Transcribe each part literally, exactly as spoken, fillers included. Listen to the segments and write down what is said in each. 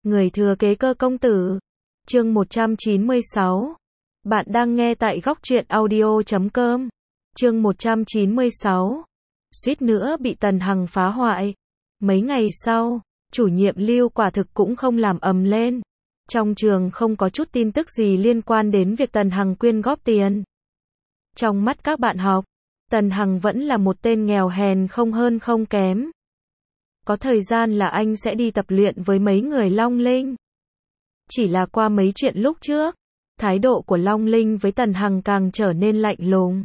Người thừa kế Cơ công tử. Chương một trăm chín mươi sáu. Bạn đang nghe tại góc truyện audio chấm com. Chương một trăm chín mươi sáu. Suýt nữa bị Tần Hằng phá hoại. Mấy ngày sau, chủ nhiệm Lưu quả thực cũng không làm ầm lên. Trong trường không có chút tin tức gì liên quan đến việc Tần Hằng quyên góp tiền. Trong mắt các bạn học, Tần Hằng vẫn là một tên nghèo hèn không hơn không kém. Có thời gian là anh sẽ đi tập luyện với mấy người Long Linh. Chỉ là qua mấy chuyện lúc trước, thái độ của Long Linh với Tần Hằng càng trở nên lạnh lùng.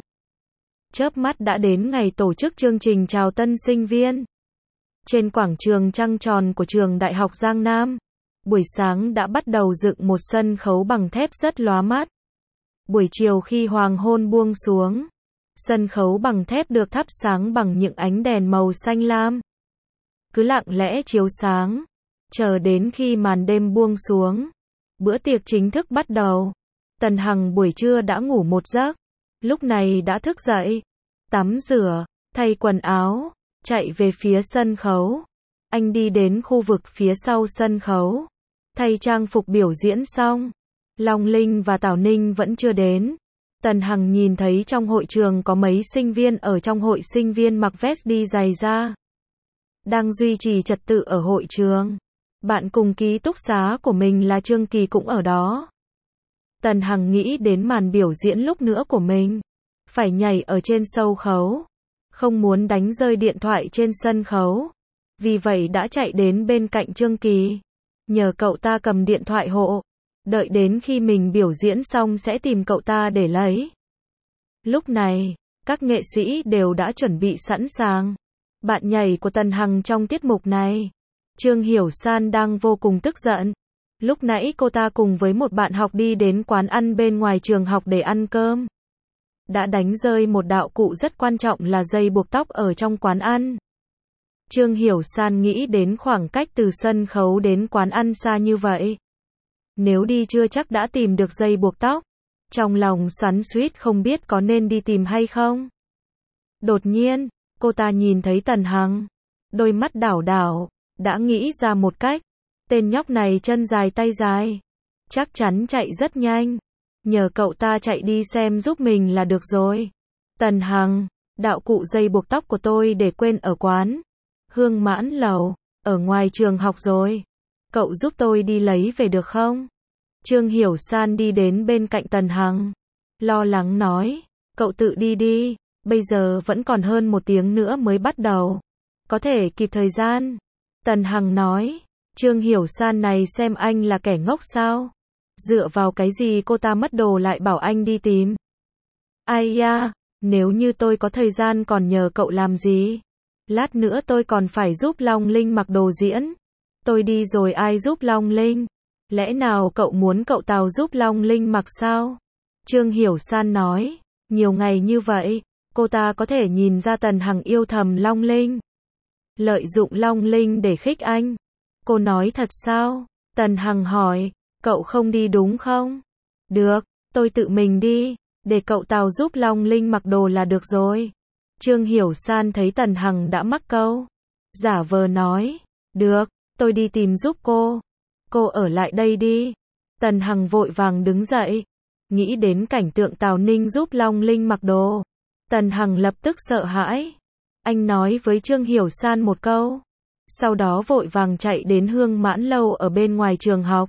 Chớp mắt đã đến ngày tổ chức chương trình chào tân sinh viên. Trên quảng trường trăng tròn của trường Đại học Giang Nam, buổi sáng đã bắt đầu dựng một sân khấu bằng thép rất lóa mắt. Buổi chiều khi hoàng hôn buông xuống, sân khấu bằng thép được thắp sáng bằng những ánh đèn màu xanh lam. Cứ lặng lẽ chiếu sáng, chờ đến khi màn đêm buông xuống, bữa tiệc chính thức bắt đầu. Tần Hằng buổi trưa đã ngủ một giấc, lúc này đã thức dậy, tắm rửa, thay quần áo, chạy về phía sân khấu. Anh đi đến khu vực phía sau sân khấu, thay trang phục biểu diễn xong. Long Linh và Tào Ninh vẫn chưa đến. Tần Hằng nhìn thấy trong hội trường có mấy sinh viên ở trong hội sinh viên mặc vest đi giày da, đang duy trì trật tự ở hội trường. Bạn cùng ký túc xá của mình là Trương Kỳ cũng ở đó. Tần Hằng nghĩ đến màn biểu diễn lúc nữa của mình, phải nhảy ở trên sâu khấu, không muốn đánh rơi điện thoại trên sân khấu. Vì vậy đã chạy đến bên cạnh Trương Kỳ, nhờ cậu ta cầm điện thoại hộ, đợi đến khi mình biểu diễn xong sẽ tìm cậu ta để lấy. Lúc này, các nghệ sĩ đều đã chuẩn bị sẵn sàng. Bạn nhảy của Tần Hằng trong tiết mục này, Trương Hiểu San đang vô cùng tức giận. Lúc nãy cô ta cùng với một bạn học đi đến quán ăn bên ngoài trường học để ăn cơm, đã đánh rơi một đạo cụ rất quan trọng là dây buộc tóc ở trong quán ăn. Trương Hiểu San nghĩ đến khoảng cách từ sân khấu đến quán ăn xa như vậy, nếu đi chưa chắc đã tìm được dây buộc tóc. Trong lòng xoắn xuýt không biết có nên đi tìm hay không. Đột nhiên, cô ta nhìn thấy Tần Hằng, đôi mắt đảo đảo, đã nghĩ ra một cách. Tên nhóc này chân dài tay dài, chắc chắn chạy rất nhanh. Nhờ cậu ta chạy đi xem giúp mình là được rồi. Tần Hằng, đạo cụ dây buộc tóc của tôi để quên ở quán Hương Mãn Lầu, ở ngoài trường học rồi. Cậu giúp tôi đi lấy về được không? Trương Hiểu San đi đến bên cạnh Tần Hằng, lo lắng nói, cậu tự đi đi, bây giờ vẫn còn hơn một tiếng nữa mới bắt đầu, có thể kịp thời gian. Tần Hằng nói, Trương Hiểu San này xem anh là kẻ ngốc sao? Dựa vào cái gì cô ta mất đồ lại bảo anh đi tìm? Ai da, nếu như tôi có thời gian còn nhờ cậu làm gì? Lát nữa tôi còn phải giúp Long Linh mặc đồ diễn. Tôi đi rồi ai giúp Long Linh? Lẽ nào cậu muốn cậu Tào giúp Long Linh mặc sao? Trương Hiểu San nói, nhiều ngày như vậy, cô ta có thể nhìn ra Tần Hằng yêu thầm Long Linh, lợi dụng Long Linh để khích anh. Cô nói thật sao? Tần Hằng hỏi, cậu không đi đúng không? Được, tôi tự mình đi, để cậu Tào giúp Long Linh mặc đồ là được rồi. Trương Hiểu San thấy Tần Hằng đã mắc câu, giả vờ nói, được, tôi đi tìm giúp cô. Cô ở lại đây đi. Tần Hằng vội vàng đứng dậy, nghĩ đến cảnh tượng Tào Ninh giúp Long Linh mặc đồ. Tần Hằng lập tức sợ hãi. Anh nói với Trương Hiểu San một câu, sau đó vội vàng chạy đến Hương Mãn Lâu ở bên ngoài trường học.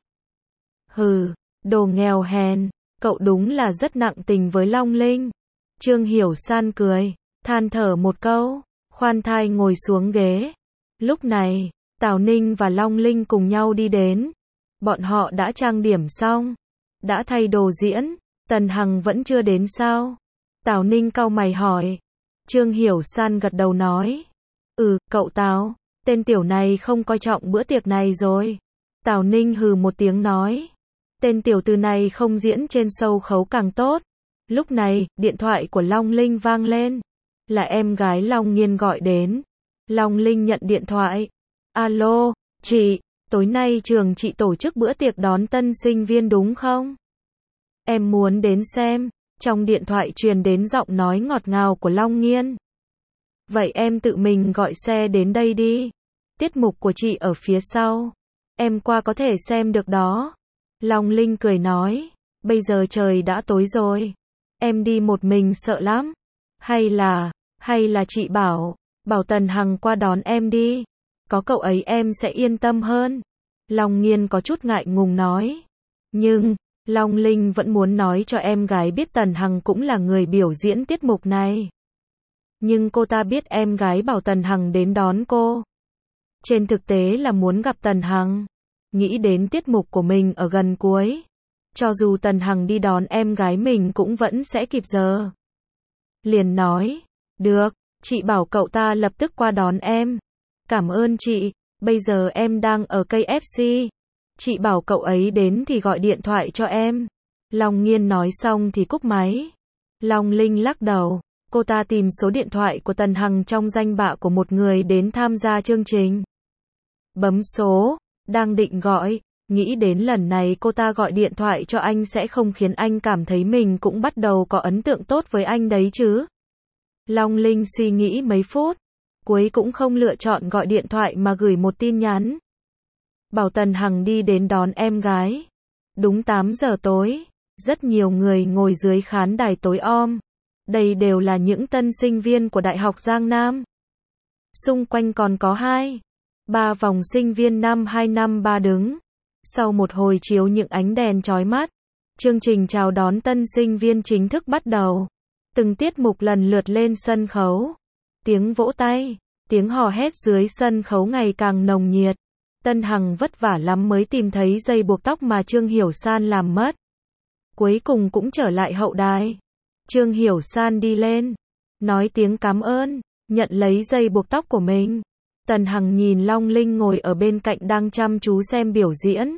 Hừ, đồ nghèo hèn, cậu đúng là rất nặng tình với Long Linh. Trương Hiểu San cười, than thở một câu, khoan thai ngồi xuống ghế. Lúc này, Tào Ninh và Long Linh cùng nhau đi đến. Bọn họ đã trang điểm xong, đã thay đồ diễn. Tần Hằng vẫn chưa đến sao? Tào Ninh cau mày hỏi. Trương Hiểu San gật đầu nói, ừ, cậu Tào, tên tiểu này không coi trọng bữa tiệc này rồi. Tào Ninh hừ một tiếng nói, tên tiểu tử này không diễn trên sâu khấu càng tốt. Lúc này, điện thoại của Long Linh vang lên, là em gái Long Nghiên gọi đến. Long Linh nhận điện thoại. Alo, chị, tối nay trường chị tổ chức bữa tiệc đón tân sinh viên đúng không? Em muốn đến xem. Trong điện thoại truyền đến giọng nói ngọt ngào của Long Nghiên. Vậy em tự mình gọi xe đến đây đi. Tiết mục của chị ở phía sau. Em qua có thể xem được đó. Long Linh cười nói, bây giờ trời đã tối rồi. Em đi một mình sợ lắm. Hay là, hay là chị bảo, bảo Tần Hằng qua đón em đi. Có cậu ấy em sẽ yên tâm hơn. Long Nghiên có chút ngại ngùng nói. Nhưng, Long Linh vẫn muốn nói cho em gái biết Tần Hằng cũng là người biểu diễn tiết mục này. Nhưng cô ta biết em gái bảo Tần Hằng đến đón cô. Trên thực tế là muốn gặp Tần Hằng. Nghĩ đến tiết mục của mình ở gần cuối. Cho dù Tần Hằng đi đón em gái mình cũng vẫn sẽ kịp giờ. Liền nói, được, chị bảo cậu ta lập tức qua đón em. Cảm ơn chị, bây giờ em đang ở ca ép xê. Chị bảo cậu ấy đến thì gọi điện thoại cho em. Long Nghiên nói xong thì cúp máy. Long Linh lắc đầu, cô ta tìm số điện thoại của Tần Hằng trong danh bạ của một người đến tham gia chương trình. Bấm số, đang định gọi, nghĩ đến lần này cô ta gọi điện thoại cho anh sẽ không khiến anh cảm thấy mình cũng bắt đầu có ấn tượng tốt với anh đấy chứ. Long Linh suy nghĩ mấy phút, cuối cũng không lựa chọn gọi điện thoại mà gửi một tin nhắn. Bảo Tần Hằng đi đến đón em gái. Đúng tám giờ tối, rất nhiều người ngồi dưới khán đài tối om. Đây đều là những tân sinh viên của Đại học Giang Nam. Xung quanh còn có hai, ba vòng sinh viên năm hai năm ba đứng. Sau một hồi chiếu những ánh đèn chói mắt, chương trình chào đón tân sinh viên chính thức bắt đầu. Từng tiết mục lần lượt lên sân khấu. Tiếng vỗ tay, tiếng hò hét dưới sân khấu ngày càng nồng nhiệt. Tân Hằng vất vả lắm mới tìm thấy dây buộc tóc mà Trương Hiểu San làm mất. Cuối cùng cũng trở lại hậu đài. Trương Hiểu San đi lên, nói tiếng cảm ơn, nhận lấy dây buộc tóc của mình. Tần Hằng nhìn Long Linh ngồi ở bên cạnh đang chăm chú xem biểu diễn.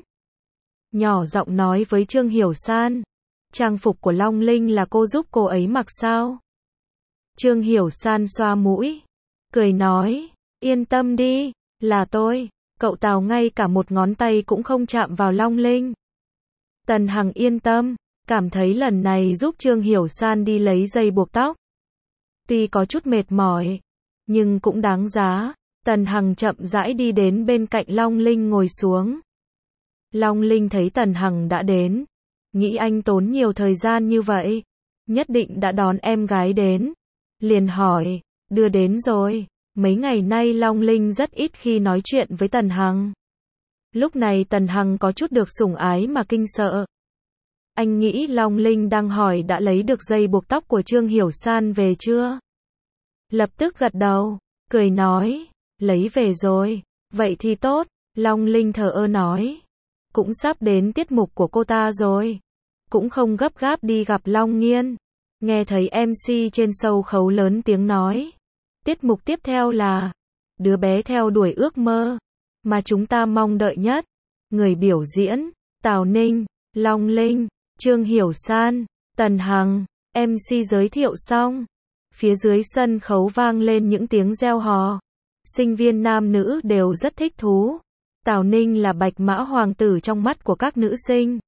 Nhỏ giọng nói với Trương Hiểu San, trang phục của Long Linh là cô giúp cô ấy mặc sao? Trương Hiểu San xoa mũi, cười nói, yên tâm đi, là tôi. Cậu Tào ngay cả một ngón tay cũng không chạm vào Long Linh. Tần Hằng yên tâm, cảm thấy lần này giúp Trương Hiểu San đi lấy dây buộc tóc. Tuy có chút mệt mỏi, nhưng cũng đáng giá. Tần Hằng chậm rãi đi đến bên cạnh Long Linh ngồi xuống. Long Linh thấy Tần Hằng đã đến, nghĩ anh tốn nhiều thời gian như vậy, nhất định đã đón em gái đến. Liền hỏi, đưa đến rồi. Mấy ngày nay Long Linh rất ít khi nói chuyện với Tần Hằng. Lúc này Tần Hằng có chút được sủng ái mà kinh sợ. Anh nghĩ Long Linh đang hỏi đã lấy được dây buộc tóc của Trương Hiểu San về chưa? Lập tức gật đầu, cười nói, lấy về rồi. Vậy thì tốt, Long Linh thờ ơ nói. Cũng sắp đến tiết mục của cô ta rồi. Cũng không gấp gáp đi gặp Long Nghiên. Nghe thấy em xê trên sâu khấu lớn tiếng nói. Tiết mục tiếp theo là đứa bé theo đuổi ước mơ mà chúng ta mong đợi nhất. Người biểu diễn, Tào Ninh, Long Linh, Trương Hiểu San, Tần Hằng. em xê giới thiệu xong. Phía dưới sân khấu vang lên những tiếng reo hò. Sinh viên nam nữ đều rất thích thú. Tào Ninh là bạch mã hoàng tử trong mắt của các nữ sinh.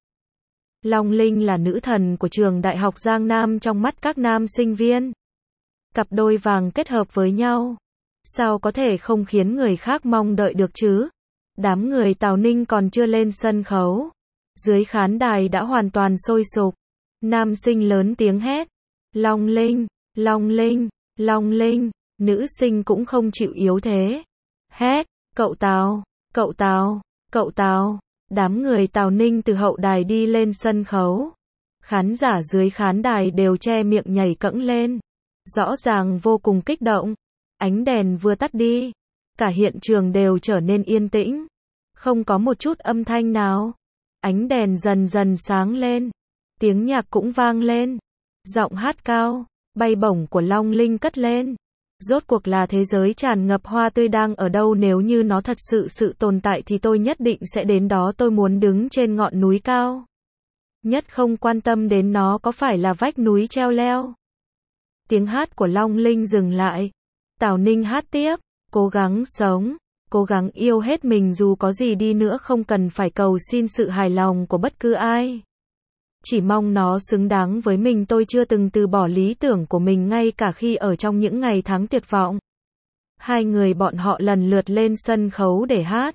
Long Linh là nữ thần của trường Đại học Giang Nam trong mắt các nam sinh viên. Cặp đôi vàng kết hợp với nhau, sao có thể không khiến người khác mong đợi được chứ? Đám người Tào Ninh còn chưa lên sân khấu, dưới khán đài đã hoàn toàn sôi sục. Nam sinh lớn tiếng hét, Long Linh, Long Linh, Long Linh. Nữ sinh cũng không chịu yếu thế, hét, cậu Tào, cậu Tào, cậu Tào. Đám người Tào Ninh từ hậu đài đi lên sân khấu. Khán giả dưới khán đài đều che miệng nhảy cẫng lên. Rõ ràng vô cùng kích động. Ánh đèn vừa tắt đi, cả hiện trường đều trở nên yên tĩnh. Không có một chút âm thanh nào. Ánh đèn dần dần sáng lên. Tiếng nhạc cũng vang lên. Giọng hát cao, bay bổng của Long Linh cất lên. Rốt cuộc là thế giới tràn ngập hoa tươi đang ở đâu? Nếu như nó thật sự sự tồn tại thì tôi nhất định sẽ đến đó. Tôi muốn đứng trên ngọn núi cao nhất, không quan tâm đến nó có phải là vách núi treo leo. Tiếng hát của Long Linh dừng lại. Tào Ninh hát tiếp, cố gắng sống, cố gắng yêu hết mình dù có gì đi nữa, không cần phải cầu xin sự hài lòng của bất cứ ai. Chỉ mong nó xứng đáng với mình. Tôi chưa từng từ bỏ lý tưởng của mình ngay cả khi ở trong những ngày tháng tuyệt vọng. Hai người bọn họ lần lượt lên sân khấu để hát.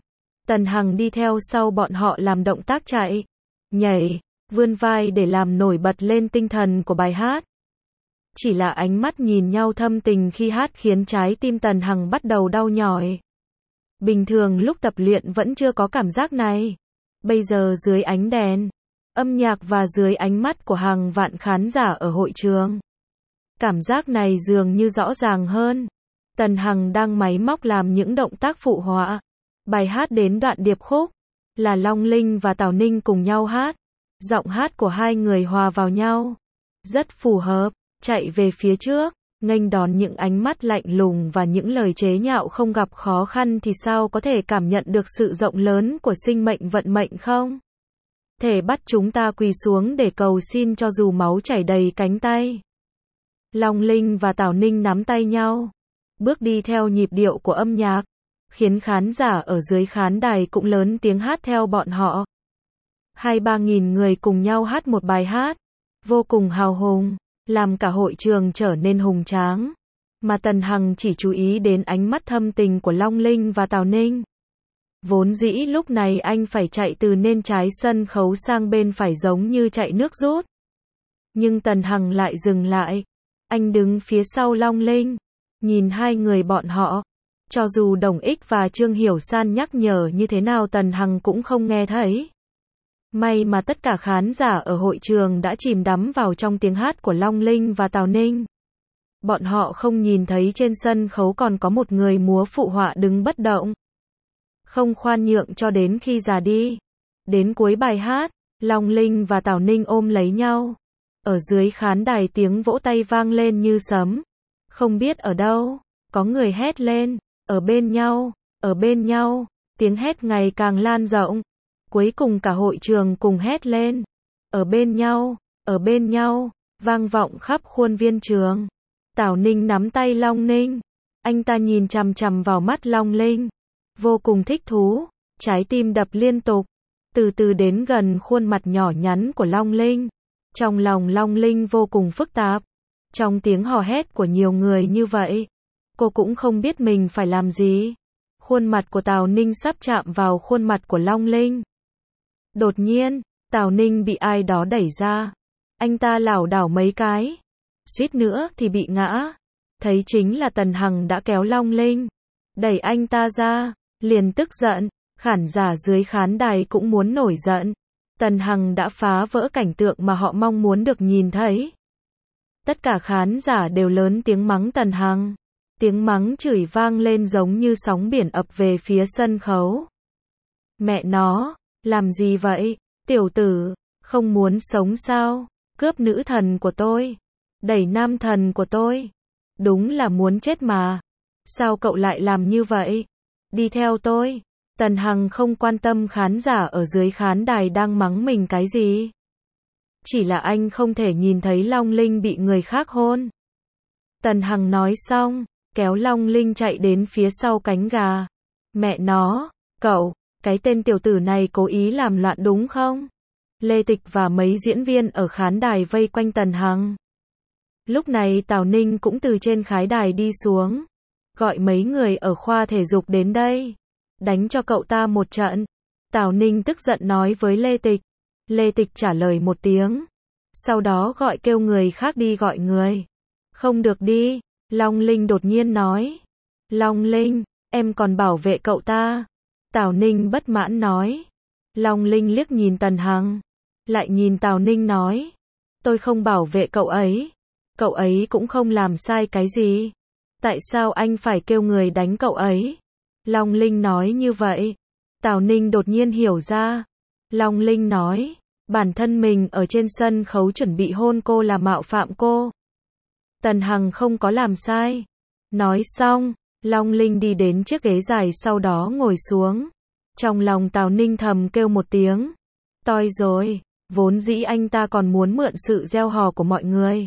Tần Hằng đi theo sau bọn họ làm động tác chạy, nhảy, vươn vai để làm nổi bật lên tinh thần của bài hát. Chỉ là ánh mắt nhìn nhau thâm tình khi hát khiến trái tim Tần Hằng bắt đầu đau nhói. Bình thường lúc tập luyện vẫn chưa có cảm giác này. Bây giờ dưới ánh đèn, âm nhạc và dưới ánh mắt của hàng vạn khán giả ở hội trường, cảm giác này dường như rõ ràng hơn. Tần Hằng đang máy móc làm những động tác phụ họa. Bài hát đến đoạn điệp khúc, là Long Linh và Tào Ninh cùng nhau hát. Giọng hát của hai người hòa vào nhau, rất phù hợp. Chạy về phía trước, nghênh đón những ánh mắt lạnh lùng và những lời chế nhạo không gặp khó khăn thì sao có thể cảm nhận được sự rộng lớn của sinh mệnh vận mệnh không? Thể bắt chúng ta quỳ xuống để cầu xin cho dù máu chảy đầy cánh tay. Long Linh và Tào Ninh nắm tay nhau, bước đi theo nhịp điệu của âm nhạc, khiến khán giả ở dưới khán đài cũng lớn tiếng hát theo bọn họ. Hai ba nghìn người cùng nhau hát một bài hát, vô cùng hào hùng, làm cả hội trường trở nên hùng tráng. Mà Tần Hằng chỉ chú ý đến ánh mắt thâm tình của Long Linh và Tào Ninh. Vốn dĩ lúc này anh phải chạy từ nên trái sân khấu sang bên phải giống như chạy nước rút. Nhưng Tần Hằng lại dừng lại. Anh đứng phía sau Long Linh, nhìn hai người bọn họ. Cho dù Đồng Ích và Trương Hiểu San nhắc nhở như thế nào Tần Hằng cũng không nghe thấy. May mà tất cả khán giả ở hội trường đã chìm đắm vào trong tiếng hát của Long Linh và Tào Ninh. Bọn họ không nhìn thấy trên sân khấu còn có một người múa phụ họa đứng bất động. Không khoan nhượng cho đến khi già đi. Đến cuối bài hát, Long Linh và Tào Ninh ôm lấy nhau. Ở dưới khán đài tiếng vỗ tay vang lên như sấm. Không biết ở đâu, có người hét lên, ở bên nhau, ở bên nhau, tiếng hét ngày càng lan rộng. Cuối cùng cả hội trường cùng hét lên, ở bên nhau, ở bên nhau, vang vọng khắp khuôn viên trường. Tào Ninh nắm tay Long Ninh, anh ta nhìn chằm chằm vào mắt Long Linh, vô cùng thích thú, trái tim đập liên tục, từ từ đến gần khuôn mặt nhỏ nhắn của Long Linh. Trong lòng Long Linh vô cùng phức tạp, trong tiếng hò hét của nhiều người như vậy, cô cũng không biết mình phải làm gì. Khuôn mặt của Tào Ninh sắp chạm vào khuôn mặt của Long Linh. Đột nhiên, Tào Ninh bị ai đó đẩy ra. Anh ta lảo đảo mấy cái, suýt nữa thì bị ngã. Thấy chính là Tần Hằng đã kéo Long Linh, đẩy anh ta ra, liền tức giận. Khán giả dưới khán đài cũng muốn nổi giận. Tần Hằng đã phá vỡ cảnh tượng mà họ mong muốn được nhìn thấy. Tất cả khán giả đều lớn tiếng mắng Tần Hằng. Tiếng mắng chửi vang lên giống như sóng biển ập về phía sân khấu. Mẹ nó, làm gì vậy? Tiểu tử, không muốn sống sao? Cướp nữ thần của tôi, đẩy nam thần của tôi. Đúng là muốn chết mà. Sao cậu lại làm như vậy? Đi theo tôi. Tần Hằng không quan tâm khán giả ở dưới khán đài đang mắng mình cái gì. Chỉ là anh không thể nhìn thấy Long Linh bị người khác hôn. Tần Hằng nói xong, kéo Long Linh chạy đến phía sau cánh gà. Mẹ nó, cậu, cái tên tiểu tử này cố ý làm loạn đúng không? Lê Tịch và mấy diễn viên ở khán đài vây quanh Tần Hằng. Lúc này Tào Ninh cũng từ trên khái đài đi xuống. Gọi mấy người ở khoa thể dục đến đây. Đánh cho cậu ta một trận. Tào Ninh tức giận nói với Lê Tịch. Lê Tịch trả lời một tiếng. Sau đó gọi kêu người khác đi gọi người. Không được đi. Long Linh đột nhiên nói. Long Linh, em còn bảo vệ cậu ta. Tào Ninh bất mãn nói. Long Linh liếc nhìn Tần Hằng. Lại nhìn Tào Ninh nói. Tôi không bảo vệ cậu ấy. Cậu ấy cũng không làm sai cái gì. Tại sao anh phải kêu người đánh cậu ấy? Long Linh nói như vậy. Tào Ninh đột nhiên hiểu ra. Long Linh nói. Bản thân mình ở trên sân khấu chuẩn bị hôn cô là mạo phạm cô. Tần Hằng không có làm sai. Nói xong, Long Linh đi đến chiếc ghế dài sau đó ngồi xuống. Trong lòng Tào Ninh thầm kêu một tiếng. Toi rồi, vốn dĩ anh ta còn muốn mượn sự reo hò của mọi người.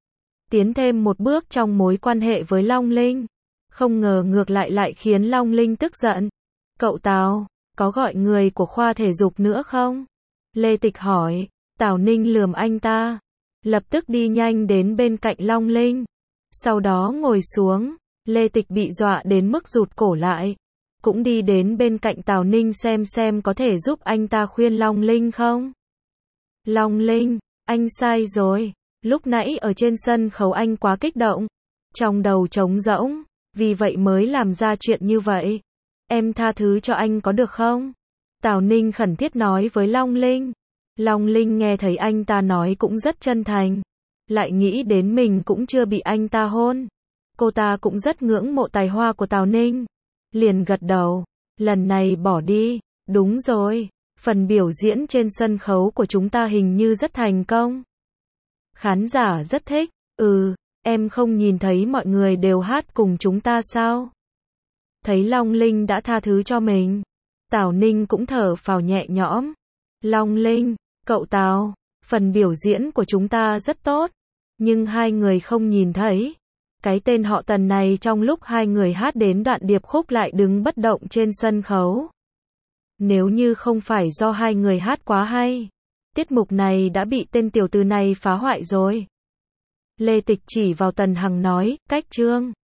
Tiến thêm một bước trong mối quan hệ với Long Linh. Không ngờ ngược lại lại khiến Long Linh tức giận. Cậu Tào, có gọi người của khoa thể dục nữa không? Lê Tịch hỏi. Tào Ninh lườm anh ta. Lập tức đi nhanh đến bên cạnh Long Linh. Sau đó ngồi xuống. Lê Tịch bị dọa đến mức rụt cổ lại. cũng đi đến bên cạnh Tào Ninh xem xem có thể giúp anh ta khuyên Long Linh không. Long Linh, anh sai rồi. Lúc nãy ở trên sân khấu anh quá kích động. Trong đầu trống rỗng. Vì vậy mới làm ra chuyện như vậy. Em tha thứ cho anh có được không? Tào Ninh khẩn thiết nói với Long Linh. Long Linh nghe thấy anh ta nói cũng rất chân thành. Lại nghĩ đến mình cũng chưa bị anh ta hôn. Cô ta cũng rất ngưỡng mộ tài hoa của Tào Ninh. Liền gật đầu. Lần này bỏ đi. Đúng rồi. Phần biểu diễn trên sân khấu của chúng ta hình như rất thành công. Khán giả rất thích. Ừ, em không nhìn thấy mọi người đều hát cùng chúng ta sao? Thấy Long Linh đã tha thứ cho mình. Tào Ninh cũng thở phào nhẹ nhõm. Long Linh, cậu Tào, phần biểu diễn của chúng ta rất tốt. Nhưng hai người không nhìn thấy. Cái tên họ Tần này trong lúc hai người hát đến đoạn điệp khúc lại đứng bất động trên sân khấu. Nếu như không phải do hai người hát quá hay, tiết mục này đã bị tên tiểu tử này phá hoại rồi. Lê Tịch chỉ vào Tần Hằng nói, cách Trương.